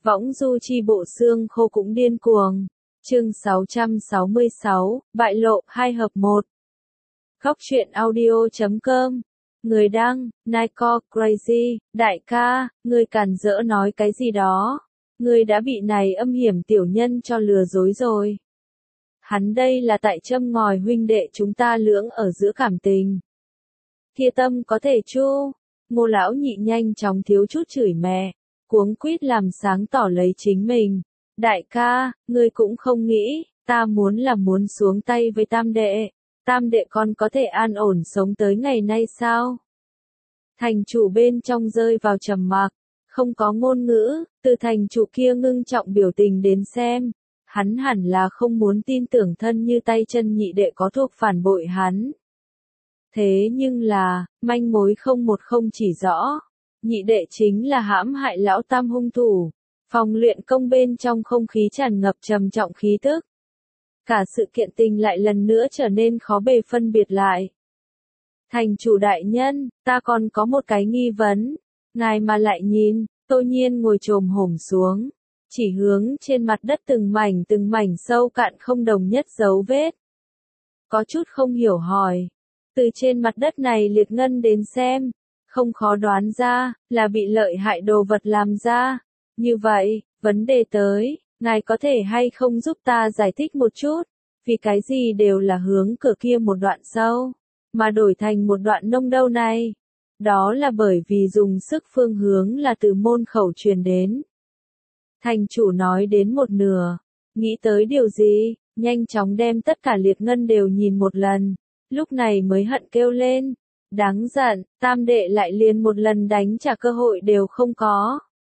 Võng du chi bộ xương khô cũng điên cuồng. Chương 666, bại lộ 2 hợp 1. Góc truyện audio.com. Người đăng, Nico Crazy, đại ca, ngươi càn rỡ nói cái gì đó. Ngươi đã bị này âm hiểm tiểu nhân cho lừa dối rồi. Hắn đây là tại châm ngòi huynh đệ chúng ta lưỡng ở giữa cảm tình. Kia tâm có thể chu. Ngô lão nhị nhanh chóng thiếu chút chửi mẹ, cuống quýt làm sáng tỏ lấy chính mình. Đại ca, ngươi cũng không nghĩ, ta muốn xuống tay với tam đệ. Tam đệ con có thể an ổn sống tới ngày nay sao? Thành chủ bên trong rơi vào trầm mặc, không có ngôn ngữ, từ thành chủ kia ngưng trọng biểu tình đến xem. Hắn hẳn là không muốn tin tưởng thân như tay chân nhị đệ có thuộc phản bội hắn. Thế nhưng là, manh mối không chỉ rõ. Nhị đệ chính là hãm hại lão tam hung thủ. Phòng luyện công bên trong không khí tràn ngập trầm trọng khí tức. Cả sự kiện tình lại lần nữa trở nên khó bề phân biệt lại. Thành chủ đại nhân, ta còn có một cái nghi vấn. Ngài mà lại nhìn, Tô Nhiên ngồi chồm hổm xuống. Chỉ hướng trên mặt đất từng mảnh sâu cạn không đồng nhất dấu vết. Có chút không hiểu hỏi. Từ trên mặt đất này liệt ngân đến xem, không khó đoán ra, là bị lợi hại đồ vật làm ra. Như vậy, vấn đề tới, ngài có thể hay không giúp ta giải thích một chút, vì cái gì đều là hướng cửa kia một đoạn sâu, mà đổi thành một đoạn nông đâu này. Đó là bởi vì dùng sức phương hướng là từ môn khẩu truyền đến. Thành chủ nói đến một nửa, nghĩ tới điều gì, nhanh chóng đem tất cả liệt ngân đều nhìn một lần, lúc này mới hận kêu lên. Đáng giận, tam đệ lại liền một lần đánh trả cơ hội đều không có.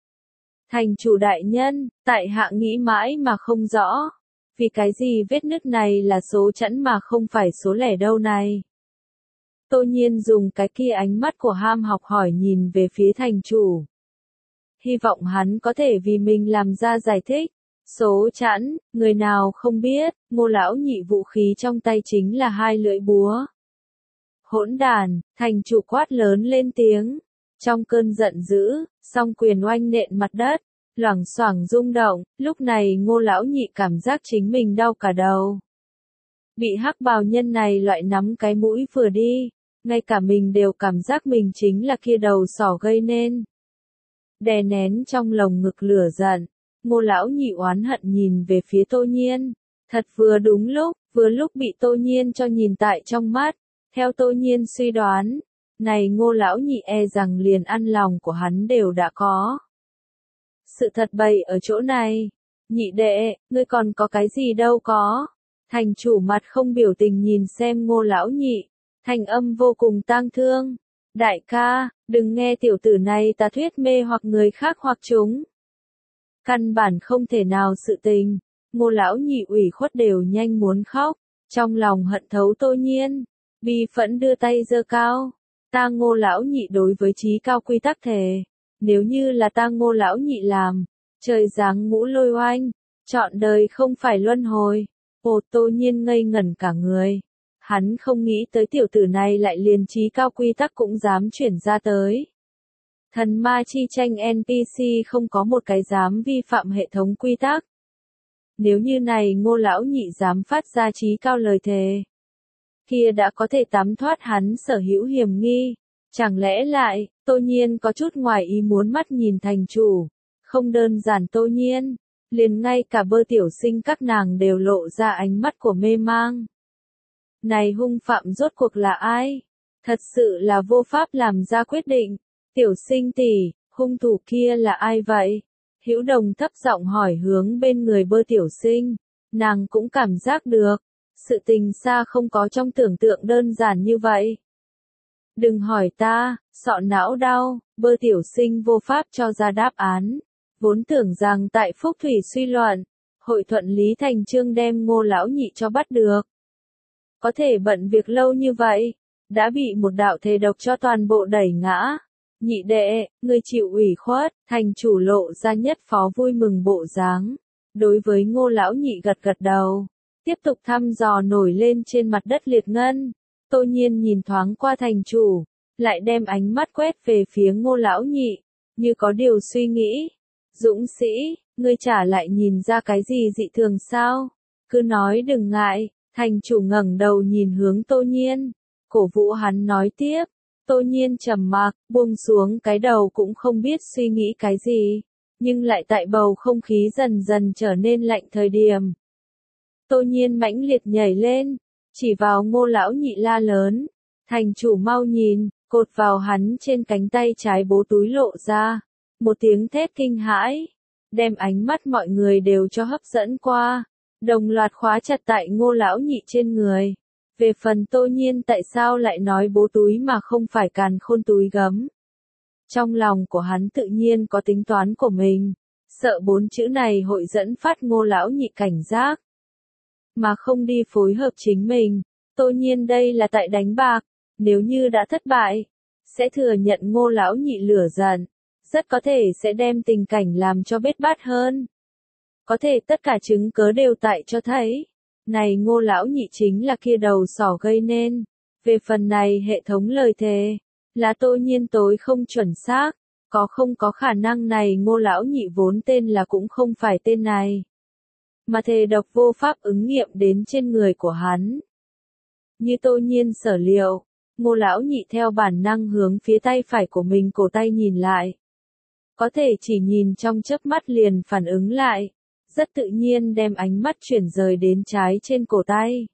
Thành chủ đại nhân, tại hạ nghĩ mãi mà không rõ. Vì cái gì vết nứt này là số chẵn mà không phải số lẻ đâu này. Tô Nhiên dùng cái kia ánh mắt của ham học hỏi nhìn về phía thành chủ. Hy vọng hắn có thể vì mình làm ra giải thích. Số chẵn, người nào không biết, Ngô lão nhị vũ khí trong tay chính là 2 lưỡi búa. Hỗn đàn, thành chủ quát lớn lên tiếng. Trong cơn giận dữ, song quyền oanh nện mặt đất, loảng xoảng rung động, lúc này Ngô lão nhị cảm giác chính mình đau cả đầu. Bị hắc bào nhân này loại nắm cái mũi vừa đi, ngay cả mình đều cảm giác mình chính là kia đầu sỏ gây nên. Đè nén trong lồng ngực lửa giận, Ngô lão nhị oán hận nhìn về phía Tô Nhiên, thật vừa lúc bị Tô Nhiên cho nhìn tại trong mắt. Theo Tô Nhiên suy đoán, này Ngô lão nhị e rằng liền ăn lòng của hắn đều đã có. Sự thật bày ở chỗ này. Nhị đệ, ngươi còn có cái gì đâu có. Thành chủ mặt không biểu tình nhìn xem Ngô lão nhị, thành âm vô cùng tang thương. Đại ca, đừng nghe tiểu tử này ta thuyết mê hoặc người khác hoặc chúng. Căn bản không thể nào sự tình. Ngô lão nhị ủy khuất đều nhanh muốn khóc, trong lòng hận thấu Tô Nhiên. Bi phẫn đưa tay giơ cao. Ta Ngô lão nhị đối với chí cao quy tắc thề. Nếu như là ta Ngô lão nhị làm, trời giáng ngũ lôi oanh, trọn đời không phải luân hồi. Ồ, Tô Nhiên ngây ngẩn cả người. Hắn không nghĩ tới tiểu tử này lại liền chí cao quy tắc cũng dám chuyển ra tới. Thần ma chi tranh NPC không có một cái dám vi phạm hệ thống quy tắc. Nếu như này Ngô lão nhị dám phát ra chí cao lời thề, kia đã có thể tắm thoát hắn sở hữu hiểm nghi. Chẳng lẽ lại, Tô Nhiên có chút ngoài ý muốn mắt nhìn thành chủ. Không đơn giản Tô Nhiên, liền ngay cả Bơ tiểu sinh các nàng đều lộ ra ánh mắt của mê mang. Này hung phạm rốt cuộc là ai? Thật sự là vô pháp làm ra quyết định. Tiểu sinh tỷ, hung thủ kia là ai vậy? Hữu Đồng thấp giọng hỏi hướng bên người Bơ tiểu sinh. Nàng cũng cảm giác được. Sự tình xa không có trong tưởng tượng đơn giản như vậy. Đừng hỏi ta, sọ não đau, Bơ tiểu sinh vô pháp cho ra đáp án. Vốn tưởng rằng tại Phúc Thủy suy loạn, hội thuận lý thành chương đem Ngô lão nhị cho bắt được. Có thể bận việc lâu như vậy, đã bị một đạo thề độc cho toàn bộ đẩy ngã. Nhị đệ, người chịu ủy khuất, thành chủ lộ ra nhất phó vui mừng bộ dáng. Đối với Ngô lão nhị gật gật đầu. Tiếp tục thăm dò nổi lên trên mặt đất liệt ngân. Tô Nhiên nhìn thoáng qua thành chủ, lại đem ánh mắt quét về phía Ngô lão nhị, như có điều suy nghĩ. Dũng sĩ, ngươi chả lại nhìn ra cái gì dị thường sao? Cứ nói đừng ngại, thành chủ ngẩng đầu nhìn hướng Tô Nhiên, cổ vũ hắn nói tiếp. Tô Nhiên trầm mặc, buông xuống cái đầu cũng không biết suy nghĩ cái gì, nhưng lại tại bầu không khí dần dần trở nên lạnh thời điểm. Tô Nhiên mãnh liệt nhảy lên, chỉ vào Ngô lão nhị la lớn, thành chủ mau nhìn, cột vào hắn trên cánh tay trái bố túi lộ ra, một tiếng thét kinh hãi, đem ánh mắt mọi người đều cho hấp dẫn qua, đồng loạt khóa chặt tại Ngô lão nhị trên người. Về phần Tô Nhiên tại sao lại nói bố túi mà không phải càn khôn túi gấm. Trong lòng của hắn tự nhiên có tính toán của mình, sợ 4 chữ này hội dẫn phát Ngô lão nhị cảnh giác, mà không đi phối hợp chính mình. Tô Nhiên đây là tại đánh bạc, nếu như đã thất bại, sẽ thừa nhận Ngô lão nhị lửa giận, rất có thể sẽ đem tình cảnh làm cho bết bát hơn. Có thể tất cả chứng cớ đều tại cho thấy, này Ngô lão nhị chính là kia đầu sỏ gây nên. Về phần này hệ thống lời thề, là Tô Nhiên tối không chuẩn xác, không có khả năng này Ngô lão nhị vốn tên là cũng không phải tên này. Mà thề độc vô pháp ứng nghiệm đến trên người của hắn. Như Tô Nhiên sở liệu, Ngô lão nhị theo bản năng hướng phía tay phải của mình cổ tay nhìn lại. Có thể chỉ nhìn trong chớp mắt liền phản ứng lại, rất tự nhiên đem ánh mắt chuyển rời đến trái trên cổ tay.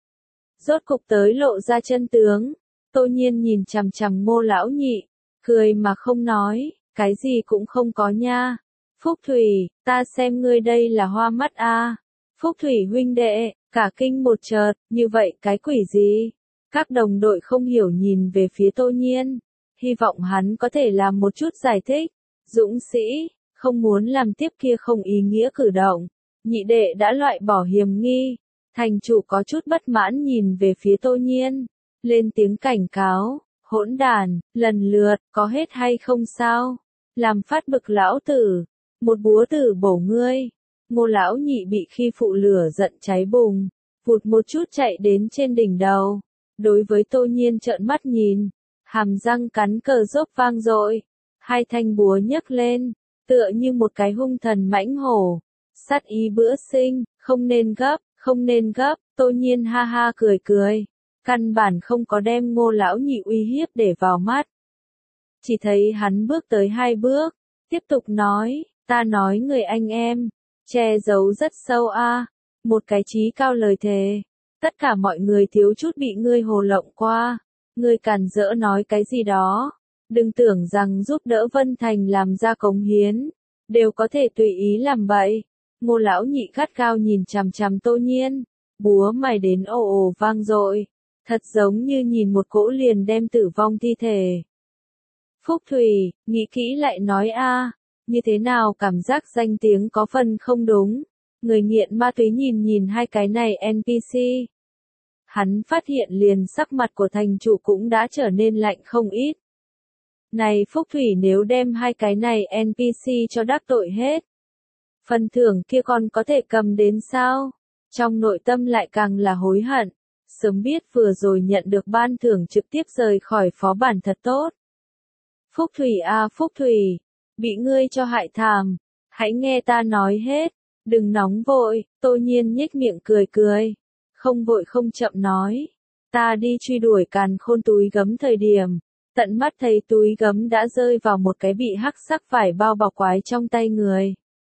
Rốt cục tới lộ ra chân tướng, Tô Nhiên nhìn chằm chằm Ngô lão nhị, cười mà không nói, cái gì cũng không có nha. Phúc Thủy, ta xem ngươi đây là hoa mắt a. Phúc Thủy huynh đệ, cả kinh một chợt, như vậy cái quỷ gì? Các đồng đội không hiểu nhìn về phía Tô Nhiên, hy vọng hắn có thể làm một chút giải thích. Dũng sĩ, không muốn làm tiếp kia không ý nghĩa cử động. Nhị đệ đã loại bỏ hiểm nghi. Thành chủ có chút bất mãn nhìn về phía Tô Nhiên, lên tiếng cảnh cáo, hỗn đàn, lần lượt, có hết hay không sao? Làm phát bực lão tử, một búa tử bổ ngươi. Ngô lão nhị bị khi phụ lửa giận cháy bùng, vụt một chút chạy đến trên đỉnh đầu. Đối với Tô Nhiên trợn mắt nhìn, hàm răng cắn cờ rốt vang dội, hai thanh búa nhấc lên, tựa như một cái hung thần mãnh hổ. Sát ý bữa sinh, không nên gấp, không nên gấp, Tô Nhiên ha ha cười cười, căn bản không có đem Ngô lão nhị uy hiếp để vào mắt. Chỉ thấy hắn bước tới 2 bước, tiếp tục nói, ta nói người anh em, che giấu rất sâu a, một cái chí cao lời thề, tất cả mọi người thiếu chút bị ngươi hồ lộng qua, ngươi càn rỡ nói cái gì đó, đừng tưởng rằng giúp đỡ Vân Thành làm ra cống hiến, đều có thể tùy ý làm bậy. Ngô lão nhị gắt gao nhìn chằm chằm Tô Nhiên, búa mài đến ồ ồ vang dội, thật giống như nhìn một cỗ liền đem tử vong thi thể. Phúc Thủy, nghĩ kỹ lại nói a, như thế nào cảm giác danh tiếng có phần không đúng. Người nghiện ma túy nhìn nhìn hai cái này NPC. Hắn phát hiện liền sắc mặt của thành chủ cũng đã trở nên lạnh không ít. Này Phúc Thủy nếu đem hai cái này NPC cho đắc tội hết, phần thưởng kia còn có thể cầm đến sao? Trong nội tâm lại càng là hối hận, sớm biết vừa rồi nhận được ban thưởng trực tiếp rời khỏi phó bản thật tốt. Phúc Thủy a Phúc Thủy, bị ngươi cho hại thảm, hãy nghe ta nói hết, đừng nóng vội. Tô Nhiên nhếch miệng cười cười, không vội không chậm nói, ta đi truy đuổi càn khôn túi gấm thời điểm, tận mắt thấy túi gấm đã rơi vào một cái bị hắc sắc vải bao bọc quái trong tay người.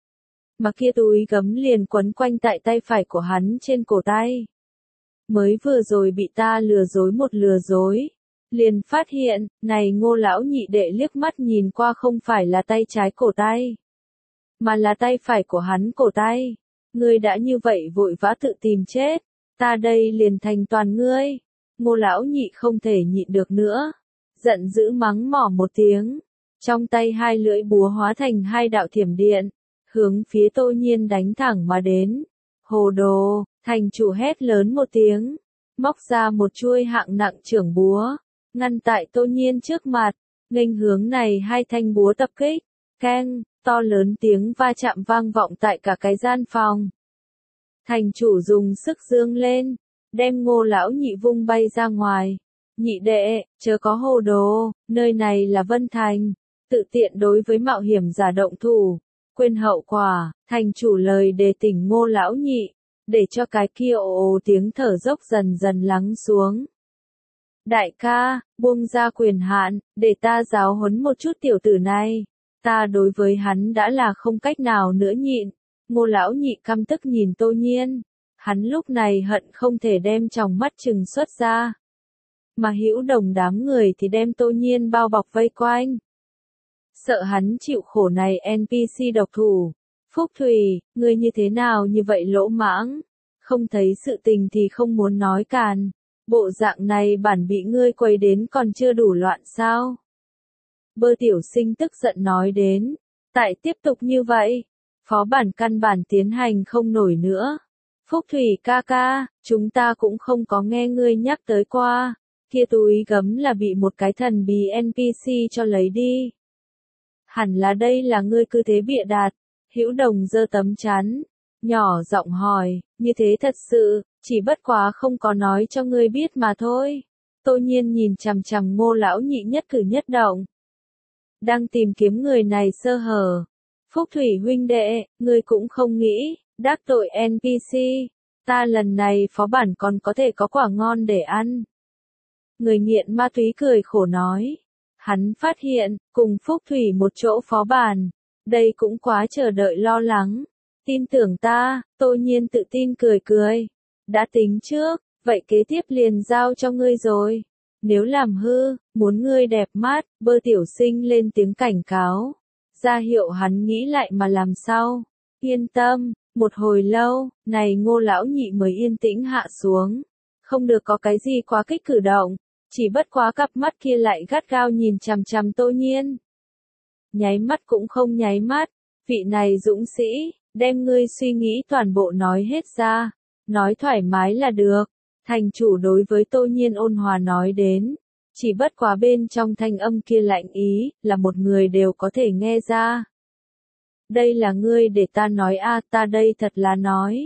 Mà kia túi gấm liền quấn quanh tại tay phải của hắn trên cổ tay. Mới vừa rồi bị ta lừa dối, liền phát hiện, này Ngô lão nhị đệ liếc mắt nhìn qua không phải là tay trái cổ tay, mà là tay phải của hắn cổ tay. Ngươi đã như vậy vội vã tự tìm chết, ta đây liền thành toàn ngươi. Ngô lão nhị không thể nhịn được nữa, giận dữ mắng mỏ một tiếng, trong tay 2 lưỡi búa hóa thành 2 đạo thiểm điện, hướng phía Tô Nhiên đánh thẳng mà đến. Hồ đồ, thành chủ hét lớn một tiếng, móc ra một chuôi hạng nặng chưởng búa, ngăn tại Tô Nhiên trước mặt, nghênh hướng này 2 thanh búa tập kích. Keng, to lớn tiếng va chạm vang vọng tại cả cái gian phòng. Thành chủ dùng sức giương lên, đem Ngô lão nhị vung bay ra ngoài. Nhị đệ, chớ có hồ đồ, nơi này là Vân Thành, tự tiện đối với mạo hiểm giả động thủ, quên hậu quả, thành chủ lời đề tỉnh Ngô lão nhị, để cho cái kia ồ ồ tiếng thở dốc dần dần lắng xuống. Đại ca, buông ra quyền hạn, để ta giáo huấn một chút tiểu tử này. Ta đối với hắn đã là không cách nào nữa nhịn. Ngô lão nhị căm tức nhìn Tô Nhiên. Hắn lúc này hận không thể đem tròng mắt trừng xuất ra. Mà Hữu Đồng đám người thì đem Tô Nhiên bao bọc vây quanh. Sợ hắn chịu khổ này NPC độc thủ. Phúc Thủy, ngươi như thế nào như vậy lỗ mãng? Không thấy sự tình thì không muốn nói càn. Bộ dạng này bản bị ngươi quấy đến còn chưa đủ loạn sao? Bơ tiểu sinh tức giận nói đến. Tại tiếp tục như vậy, phó bản căn bản tiến hành không nổi nữa. Phúc Thủy ca ca, chúng ta cũng không có nghe ngươi nhắc tới qua. Kia túi gấm là bị một cái thần bí NPC cho lấy đi. Hẳn là đây là ngươi cứ thế bịa đặt. Hữu Đồng giơ tấm chắn, nhỏ giọng hỏi, như thế thật sự, chỉ bất quá không có nói cho ngươi biết mà thôi. Tô Nhiên nhìn chằm chằm Ngô lão nhị nhất cử nhất động. Đang tìm kiếm người này sơ hở. Phúc Thủy huynh đệ, ngươi cũng không nghĩ, đắc tội NPC, ta lần này phó bản còn có thể có quả ngon để ăn. Người nghiện ma túy cười khổ nói. Hắn phát hiện, cùng Phúc Thủy một chỗ phó bản. Đây cũng quá chờ đợi lo lắng. Tin tưởng ta, Tô Nhiên tự tin cười cười. Đã tính trước, vậy kế tiếp liền giao cho ngươi rồi. Nếu làm hư, muốn ngươi đẹp mắt, Bơ tiểu sinh lên tiếng cảnh cáo. Ra hiệu hắn nghĩ lại mà làm sao. Yên tâm, một hồi lâu, này Ngô lão nhị mới yên tĩnh hạ xuống. Không được có cái gì quá kích cử động. Chỉ bất quá cặp mắt kia lại gắt gao nhìn chằm chằm Tô Nhiên. Nháy mắt cũng không nháy mắt, vị này dũng sĩ, đem ngươi suy nghĩ toàn bộ nói hết ra, nói thoải mái là được. Thành chủ đối với Tô Nhiên ôn hòa nói đến, chỉ bất quá bên trong thanh âm kia lạnh ý, là một người đều có thể nghe ra. Đây là ngươi để ta nói a, ta đây thật là nói.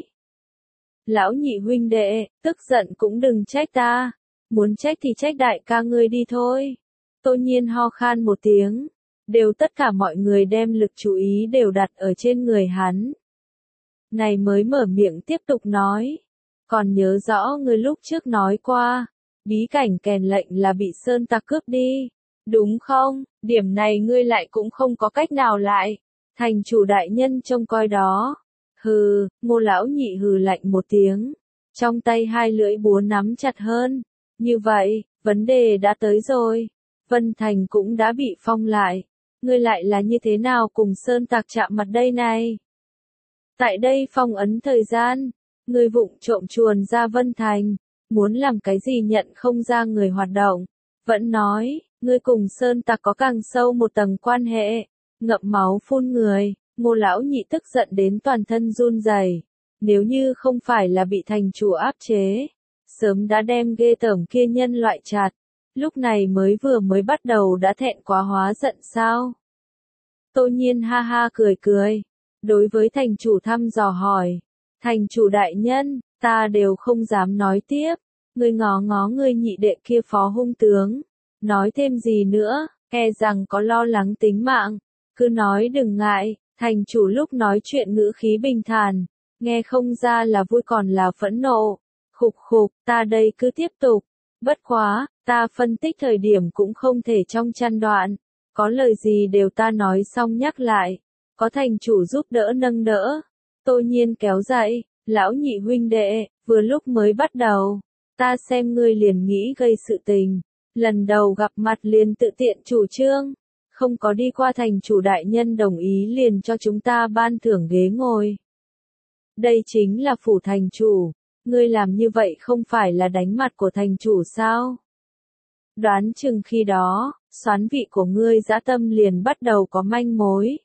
Lão nhị huynh đệ, tức giận cũng đừng trách ta, muốn trách thì trách đại ca ngươi đi thôi. Tô Nhiên ho khan một tiếng. Đều tất cả mọi người đem lực chú ý đều đặt ở trên người hắn. Này mới mở miệng tiếp tục nói. Còn nhớ rõ ngươi lúc trước nói qua, bí cảnh kèn lệnh là bị sơn tặc cướp đi. Đúng không? Điểm này ngươi lại cũng không có cách nào lại. Thành chủ đại nhân trông coi đó. Hừ, Ngô lão nhị hừ lạnh một tiếng. Trong tay hai lưỡi búa nắm chặt hơn. Như vậy, vấn đề đã tới rồi. Vân Thành cũng đã bị phong lại. Ngươi lại là như thế nào cùng sơn tặc chạm mặt đây này? Tại đây phong ấn thời gian, ngươi vụng trộm chuồn ra Vân Thành, muốn làm cái gì nhận không ra người hoạt động. Vẫn nói, ngươi cùng sơn tặc có càng sâu một tầng quan hệ, ngậm máu phun người. Ngô lão nhị tức giận đến toàn thân run rẩy. Nếu như không phải là bị thành chủ áp chế, sớm đã đem ghê tởm kia nhân loại chặt. Lúc này mới bắt đầu đã thẹn quá hóa giận sao? Tô Nhiên ha ha cười cười. Đối với thành chủ thăm dò hỏi. Thành chủ đại nhân, ta đều không dám nói tiếp. Ngươi ngó ngó ngươi nhị đệ kia phó hung tướng. Nói thêm gì nữa, e rằng có lo lắng tính mạng. Cứ nói đừng ngại, thành chủ lúc nói chuyện ngữ khí bình thản. Nghe không ra là vui còn là phẫn nộ. Khục khục, ta đây cứ tiếp tục. Bất quá, ta phân tích thời điểm cũng không thể trong chăn đoạn. Có lời gì đều ta nói xong nhắc lại. Có thành chủ giúp đỡ nâng đỡ. Tô Nhiên kéo dậy, lão nhị huynh đệ, vừa lúc mới bắt đầu. Ta xem ngươi liền nghĩ gây sự tình. Lần đầu gặp mặt liền tự tiện chủ trương. Không có đi qua thành chủ đại nhân đồng ý liền cho chúng ta ban thưởng ghế ngồi. Đây chính là phủ thành chủ. Ngươi làm như vậy không phải là đánh mặt của thành chủ sao? Đoán chừng khi đó, xoán vị của ngươi dã tâm liền bắt đầu có manh mối.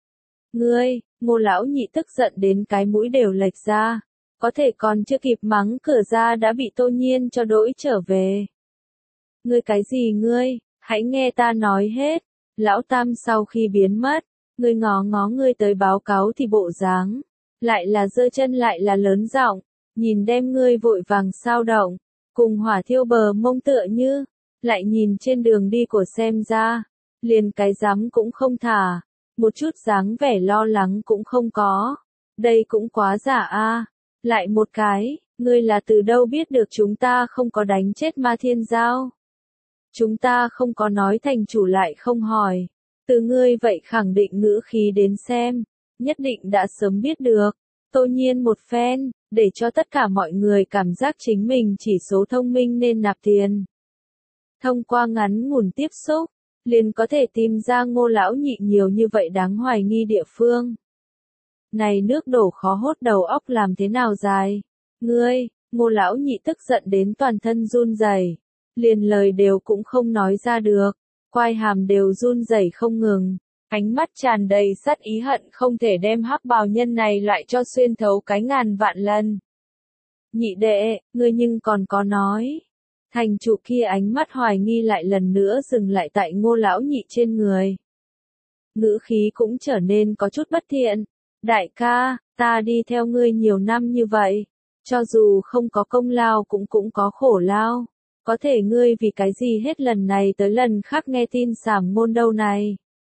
Ngươi, Ngô lão nhị tức giận đến cái mũi đều lệch ra. Có thể còn chưa kịp mắng cửa ra đã bị Tô Nhiên cho đỗi trở về. Ngươi cái gì ngươi, hãy nghe ta nói hết. Lão Tam sau khi biến mất, ngươi ngó ngó ngươi tới báo cáo thì bộ dáng. Lại là giơ chân lại là lớn giọng. Nhìn đem ngươi vội vàng sao động, cùng hỏa thiêu bờ mông tựa như, lại nhìn trên đường đi của xem ra, liền cái dám cũng không thả, một chút dáng vẻ lo lắng cũng không có. Đây cũng quá giả a. Lại một cái, ngươi là từ đâu biết được chúng ta không có đánh chết Ma Thiên Giao? Chúng ta không có nói, thành chủ lại không hỏi. Từ ngươi vậy khẳng định ngữ khí đến xem, nhất định đã sớm biết được. Tô Nhiên một phen, để cho tất cả mọi người cảm giác chính mình chỉ số thông minh nên nạp tiền. Thông qua ngắn ngủn tiếp xúc, liền có thể tìm ra Ngô lão nhị nhiều như vậy đáng hoài nghi địa phương. Này nước đổ khó hốt đầu óc làm thế nào dài? Ngươi, Ngô lão nhị tức giận đến toàn thân run rẩy, liền lời đều cũng không nói ra được, quai hàm đều run rẩy không ngừng, ánh mắt tràn đầy sát ý, hận không thể đem hắc bào nhân này lại cho xuyên thấu cái ngàn vạn lần. Nhị đệ, ngươi nhưng còn có nói. Thành chủ kia ánh mắt hoài nghi lại lần nữa dừng lại tại Ngô lão nhị trên người. Ngữ khí cũng trở nên có chút bất thiện. Đại ca, ta đi theo ngươi nhiều năm như vậy, cho dù không có công lao cũng có khổ lao. Có thể ngươi vì cái gì hết lần này tới lần khác nghe tin sảm ngôn đâu này.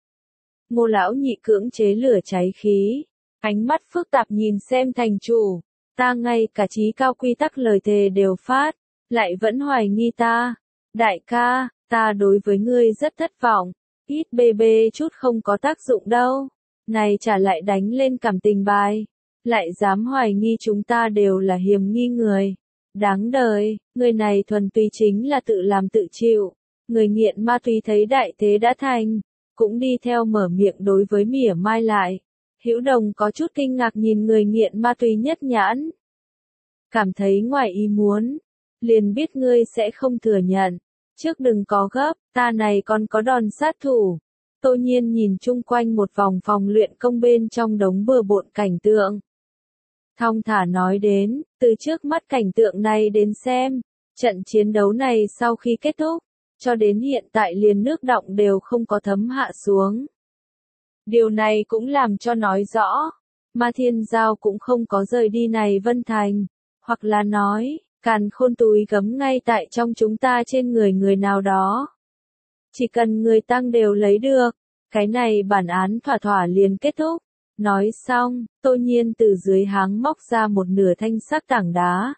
Ngô lão nhị cưỡng chế lửa cháy khí, ánh mắt phức tạp nhìn xem thành chủ. Ta ngay cả chí cao quy tắc lời thề đều phát, lại vẫn hoài nghi ta. Đại ca, ta đối với ngươi rất thất vọng, ít bê bê chút không có tác dụng đâu. Này trả lại đánh lên cảm tình bài, lại dám hoài nghi chúng ta đều là hiểm nghi người. Đáng đời, người này thuần túy chính là tự làm tự chịu. Người nghiện ma túy thấy đại thế đã thành, cũng đi theo mở miệng đối với mỉa mai lại. Hữu Đồng có chút kinh ngạc nhìn người nghiện ma túy nhất nhãn. Cảm thấy ngoài ý muốn, liền biết ngươi sẽ không thừa nhận. Trước đừng có gấp, ta này còn có đòn sát thủ. Tô Nhiên nhìn chung quanh một vòng phòng luyện công bên trong đống bừa bộn cảnh tượng. Thong thả nói đến, từ trước mắt cảnh tượng này đến xem, trận chiến đấu này sau khi kết thúc, cho đến hiện tại liền nước đọng đều không có thấm hạ xuống. Điều này cũng làm cho nói rõ, Ma Thiên Giao cũng không có rời đi này Vân Thành, hoặc là nói, càn khôn túi gấm ngay tại trong chúng ta trên người người nào đó. Chỉ cần người tăng đều lấy được, cái này bản án thỏa thỏa liền kết thúc. Nói xong, Tô Nhiên từ dưới háng móc ra một nửa thanh sắc tảng đá.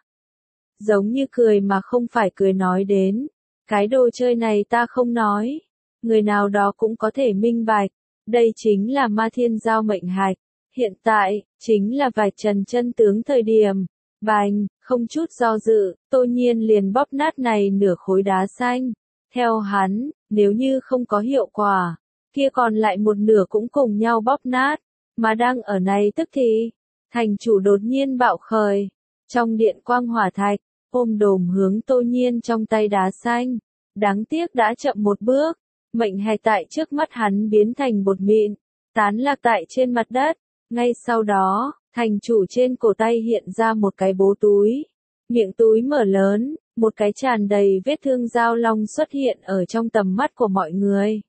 Giống như cười mà không phải cười nói đến, cái đồ chơi này ta không nói, người nào đó cũng có thể minh bạch, đây chính là Ma Thiên Giao mệnh hạch, hiện tại, chính là vạch trần chân tướng thời điểm. Bành, không chút do dự, Tô Nhiên liền bóp nát này nửa khối đá xanh. Theo hắn, nếu như không có hiệu quả, kia còn lại một nửa cũng cùng nhau bóp nát. Mà đang ở này tức thì, thành chủ đột nhiên bạo khởi. Trong điện quang hỏa thạch, ôm đồm hướng Tô Nhiên trong tay đá xanh. Đáng tiếc đã chậm một bước, mệnh hạch tại trước mắt hắn biến thành bột mịn, tán lạc tại trên mặt đất. Ngay sau đó, thành chủ trên cổ tay hiện ra một cái bố túi. Miệng túi mở lớn, một cái tràn đầy vết thương dao long xuất hiện ở trong tầm mắt của mọi người.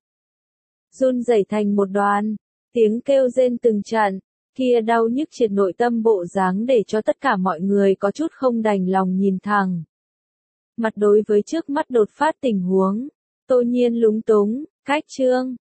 Run rẩy thành một đoàn, tiếng kêu rên từng trận, kia đau nhức triệt nội tâm bộ dáng để cho tất cả mọi người có chút không đành lòng nhìn thẳng. Mặt đối với trước mắt đột phát tình huống, Tô Nhiên lúng túng, cách chương.